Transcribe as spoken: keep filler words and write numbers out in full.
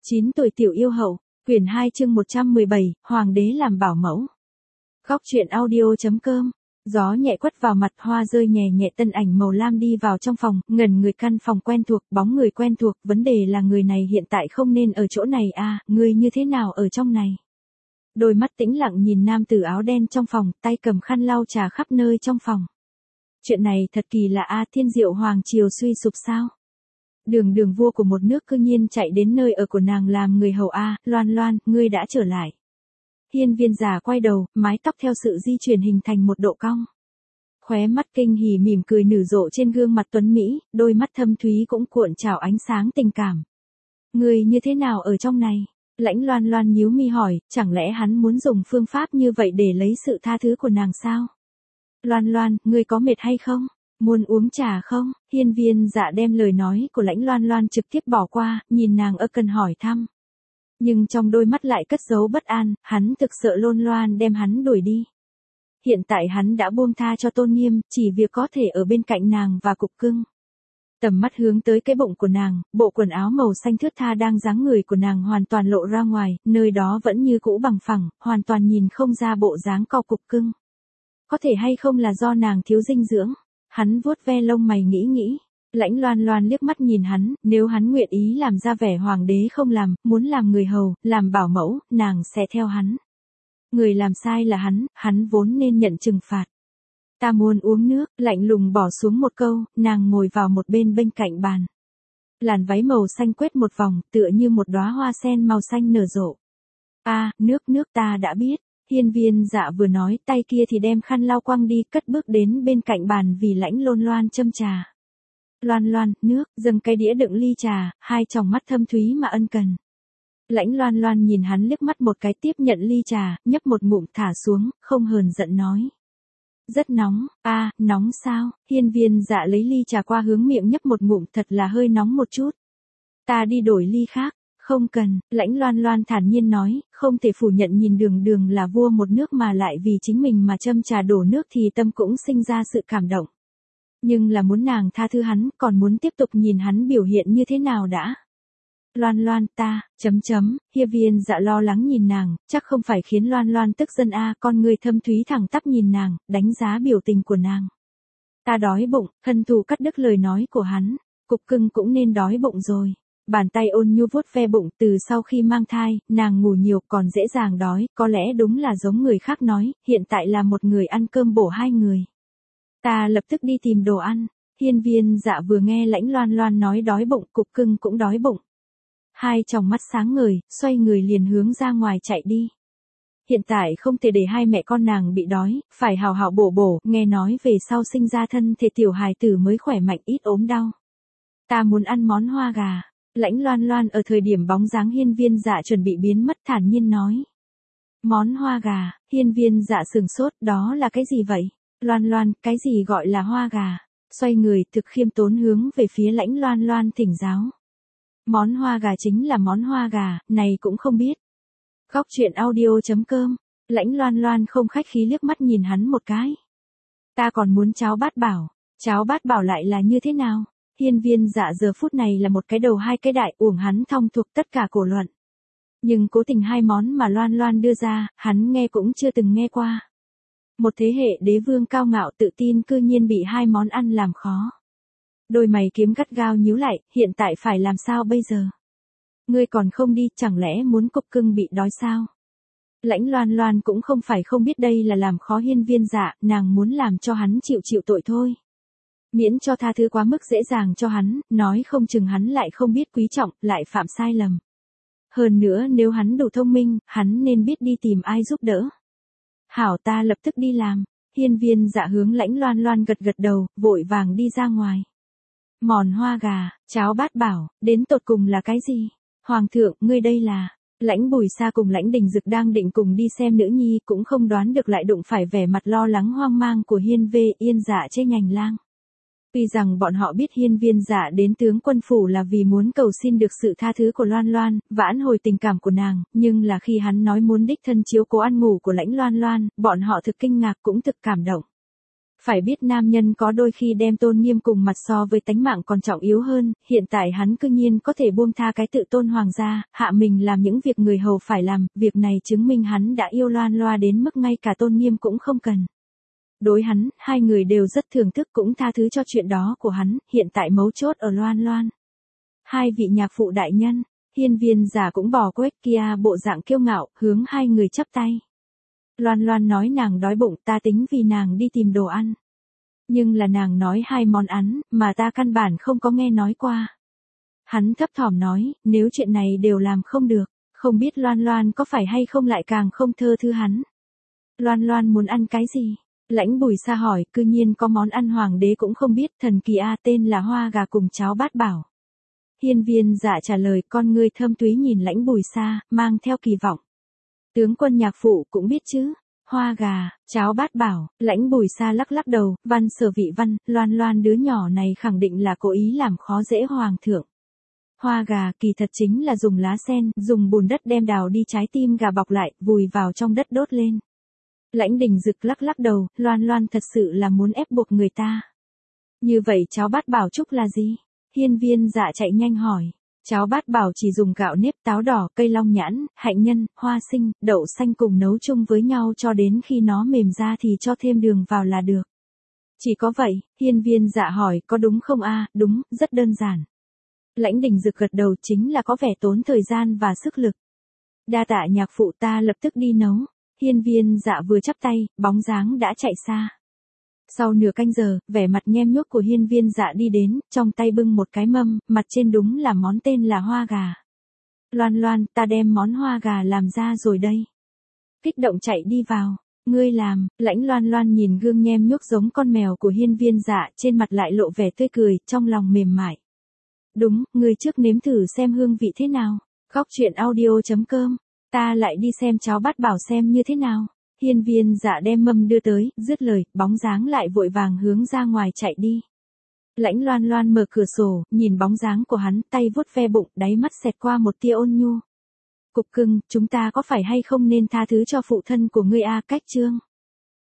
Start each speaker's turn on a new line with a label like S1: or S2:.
S1: chín tuổi tiểu yêu hậu, quyển hai chương một trăm mười bảy, Hoàng đế làm bảo mẫu. Góc truyện audio.com. Gió nhẹ quất vào mặt, hoa rơi nhẹ nhẹ, tân ảnh màu lam đi vào trong phòng, ngẩn người, căn phòng quen thuộc, bóng người quen thuộc, vấn đề là người này hiện tại không nên ở chỗ này à, người như thế nào ở trong này? Đôi mắt tĩnh lặng nhìn nam tử áo đen trong phòng, tay cầm khăn lau trà khắp nơi trong phòng. Chuyện này thật kỳ lạ a, thiên diệu hoàng triều suy sụp sao? Đường đường vua của một nước cư nhiên chạy đến nơi ở của nàng làm người hầu a, Loan Loan, ngươi đã trở lại. Hiên viên già quay đầu, mái tóc theo sự di chuyển hình thành một độ cong. Khóe mắt kinh hỉ mỉm cười nở rộ trên gương mặt tuấn Mỹ, đôi mắt thâm thúy cũng cuộn trào ánh sáng tình cảm. Ngươi như thế nào ở trong này? Lãnh Loan Loan nhíu mi hỏi, chẳng lẽ hắn muốn dùng phương pháp như vậy để lấy sự tha thứ của nàng sao? Loan Loan, ngươi có mệt hay không? Muốn uống trà không? Hiên viên dạ đem lời nói của Lãnh Loan Loan trực tiếp bỏ qua, nhìn nàng ơ cần hỏi thăm. Nhưng trong đôi mắt lại cất giấu bất an, hắn thực sợ Loan Loan đem hắn đuổi đi. Hiện tại hắn đã buông tha cho tôn nghiêm, chỉ việc có thể ở bên cạnh nàng và cục cưng. Tầm mắt hướng tới cái bụng của nàng, bộ quần áo màu xanh thướt tha đang dáng người của nàng hoàn toàn lộ ra ngoài, nơi đó vẫn như cũ bằng phẳng, hoàn toàn nhìn không ra bộ dáng co cục cưng. Có thể hay không là do nàng thiếu dinh dưỡng? Hắn vuốt ve lông mày nghĩ nghĩ. Lãnh Loan Loan liếc mắt nhìn hắn, nếu hắn nguyện ý làm ra vẻ hoàng đế không làm, muốn làm người hầu, làm bảo mẫu, nàng sẽ theo hắn. Người làm sai là hắn, hắn vốn nên nhận trừng phạt. Ta muốn uống nước, lạnh lùng bỏ xuống một câu, nàng ngồi vào một bên bên cạnh bàn. Làn váy màu xanh quét một vòng, tựa như một đóa hoa sen màu xanh nở rộ. A, à, nước nước ta đã biết. Hiên viên dạ vừa nói, tay kia thì đem khăn lau quăng đi, cất bước đến bên cạnh bàn vì Lãnh Loan Loan châm trà. Loan Loan, nước, dâng cái đĩa đựng ly trà, hai tròng mắt thâm thúy mà ân cần. Lãnh Loan Loan nhìn hắn liếc mắt một cái, tiếp nhận ly trà, nhấp một ngụm thả xuống, không hờn giận nói. Rất nóng, a, à, nóng sao? Hiên viên dạ lấy ly trà qua hướng miệng nhấp một ngụm, thật là hơi nóng một chút. Ta đi đổi ly khác. Không cần, Lãnh Loan Loan thản nhiên nói, không thể phủ nhận nhìn đường đường là vua một nước mà lại vì chính mình mà châm trà đổ nước thì tâm cũng sinh ra sự cảm động. Nhưng là muốn nàng tha thứ hắn, còn muốn tiếp tục nhìn hắn biểu hiện như thế nào đã. Loan Loan ta, chấm chấm, hiên viên dạ lo lắng nhìn nàng, chắc không phải khiến Loan Loan tức giận a, con người thâm thúy thẳng tắp nhìn nàng, đánh giá biểu tình của nàng. Ta đói bụng, hân thù cắt đứt lời nói của hắn, cục cưng cũng nên đói bụng rồi. Bàn tay ôn nhu vuốt ve bụng, từ sau khi mang thai, nàng ngủ nhiều còn dễ dàng đói, có lẽ đúng là giống người khác nói, hiện tại là một người ăn cơm bổ hai người. Ta lập tức đi tìm đồ ăn. Hiên viên dạ vừa nghe Lãnh Loan Loan nói đói bụng, cục cưng cũng đói bụng. Hai tròng mắt sáng ngời, xoay người liền hướng ra ngoài chạy đi. Hiện tại không thể để hai mẹ con nàng bị đói, phải hào hào bổ bổ, nghe nói về sau sinh ra thân thể tiểu hài tử mới khỏe mạnh ít ốm đau. Ta muốn ăn món hoa gà. Lãnh Loan Loan ở thời điểm bóng dáng hiên viên dạ chuẩn bị biến mất thản nhiên nói. Món hoa gà, hiên viên dạ sừng sốt, đó là cái gì vậy? Loan Loan, cái gì gọi là hoa gà? Xoay người thực khiêm tốn hướng về phía Lãnh Loan Loan thỉnh giáo. Món hoa gà chính là món hoa gà, này cũng không biết. Góc truyện audio.com. Lãnh Loan Loan không khách khí liếc mắt nhìn hắn một cái. Ta còn muốn cháo bát bảo. Cháo bát bảo lại là như thế nào? Hiên viên dạ giờ phút này là một cái đầu hai cái đại, uổng hắn thông thuộc tất cả cổ luận. Nhưng cố tình hai món mà Loan Loan đưa ra, hắn nghe cũng chưa từng nghe qua. Một thế hệ đế vương cao ngạo tự tin cư nhiên bị hai món ăn làm khó. Đôi mày kiếm gắt gao nhíu lại, hiện tại phải làm sao bây giờ? Ngươi còn không đi, chẳng lẽ muốn cục cưng bị đói sao? Lãnh Loan Loan cũng không phải không biết đây là làm khó hiên viên dạ, nàng muốn làm cho hắn chịu chịu tội thôi. Miễn cho tha thứ quá mức dễ dàng cho hắn, nói không chừng hắn lại không biết quý trọng, lại phạm sai lầm. Hơn nữa nếu hắn đủ thông minh, hắn nên biết đi tìm ai giúp đỡ. Hảo, ta lập tức đi làm. Hiên viên dạ hướng Lãnh Loan Loan gật gật đầu, vội vàng đi ra ngoài. Mòn hoa gà, cháo bát bảo, đến tột cùng là cái gì? Hoàng thượng, ngươi đây là... Lãnh Bùi Sa cùng Lãnh Đình Dực đang định cùng đi xem nữ nhi, cũng không đoán được lại đụng phải vẻ mặt lo lắng hoang mang của hiên vê yên dạ trên nhành lang. Tuy rằng bọn họ biết hiên viên dạ đến tướng quân phủ là vì muốn cầu xin được sự tha thứ của Loan Loan, vãn hồi tình cảm của nàng, nhưng là khi hắn nói muốn đích thân chiếu cố ăn ngủ của Lãnh Loan Loan, bọn họ thực kinh ngạc cũng thực cảm động. Phải biết nam nhân có đôi khi đem tôn nghiêm cùng mặt so với tánh mạng còn trọng yếu hơn, hiện tại hắn cư nhiên có thể buông tha cái tự tôn hoàng gia, hạ mình làm những việc người hầu phải làm, việc này chứng minh hắn đã yêu Loan Loa đến mức ngay cả tôn nghiêm cũng không cần. Đối hắn, hai người đều rất thưởng thức cũng tha thứ cho chuyện đó của hắn, hiện tại mấu chốt ở Loan Loan. Hai vị nhạc phụ đại nhân, hiên viên giả cũng bỏ quét kia bộ dạng kiêu ngạo, hướng hai người chắp tay. Loan Loan nói nàng đói bụng, ta tính vì nàng đi tìm đồ ăn. Nhưng là nàng nói hai món ăn, mà ta căn bản không có nghe nói qua. Hắn thấp thỏm nói, nếu chuyện này đều làm không được, không biết Loan Loan có phải hay không lại càng không thơ thư hắn. Loan Loan muốn ăn cái gì? Lãnh Bùi Sa hỏi, cư nhiên có món ăn hoàng đế cũng không biết, thần kỳ a, tên là hoa gà cùng cháo bát bảo. Hiên viên dạ trả lời, con ngươi thâm túy nhìn Lãnh Bùi Sa, mang theo kỳ vọng. Tướng quân nhạc phụ cũng biết chứ, hoa gà, cháo bát bảo, Lãnh Bùi Sa lắc lắc đầu, văn sở vị văn, Loan Loan đứa nhỏ này khẳng định là cố ý làm khó dễ hoàng thượng. Hoa gà kỳ thật chính là dùng lá sen, dùng bùn đất đem đào đi trái tim gà bọc lại, vùi vào trong đất đốt lên. Lãnh Đình Dực lắc lắc đầu, Loan Loan thật sự là muốn ép buộc người ta. Như vậy cháo bát bảo chúc là gì? Hiên viên dạ chạy nhanh hỏi. Cháo bát bảo chỉ dùng gạo nếp, táo đỏ, cây long nhãn, hạnh nhân, hoa sinh, đậu xanh cùng nấu chung với nhau cho đến khi nó mềm ra thì cho thêm đường vào là được. Chỉ có vậy, hiên viên dạ hỏi, có đúng không a? Đúng, rất đơn giản. Lãnh Đình Dực gật đầu, chính là có vẻ tốn thời gian và sức lực. Đa tạ nhạc phụ, ta lập tức đi nấu. Hiên viên dạ vừa chắp tay, bóng dáng đã chạy xa. Sau nửa canh giờ, vẻ mặt nhem nhuốc của hiên viên dạ đi đến, trong tay bưng một cái mâm, mặt trên đúng là món tên là hoa gà. Loan Loan, ta đem món hoa gà làm ra rồi đây. Kích động chạy đi vào. Ngươi làm, Lãnh Loan Loan nhìn gương nhem nhuốc giống con mèo của hiên viên dạ, trên mặt lại lộ vẻ tươi cười, trong lòng mềm mại. Đúng, ngươi trước nếm thử xem hương vị thế nào. Góc truyện audio chấm com, ta lại đi xem cháo bát bảo xem như thế nào. Hiên viên dạ đem mâm đưa tới, dứt lời, bóng dáng lại vội vàng hướng ra ngoài chạy đi. Lãnh Loan Loan mở cửa sổ, nhìn bóng dáng của hắn, tay vuốt ve bụng, đáy mắt xẹt qua một tia ôn nhu. Cục cưng, chúng ta có phải hay không nên tha thứ cho phụ thân của ngươi a? Cách chương.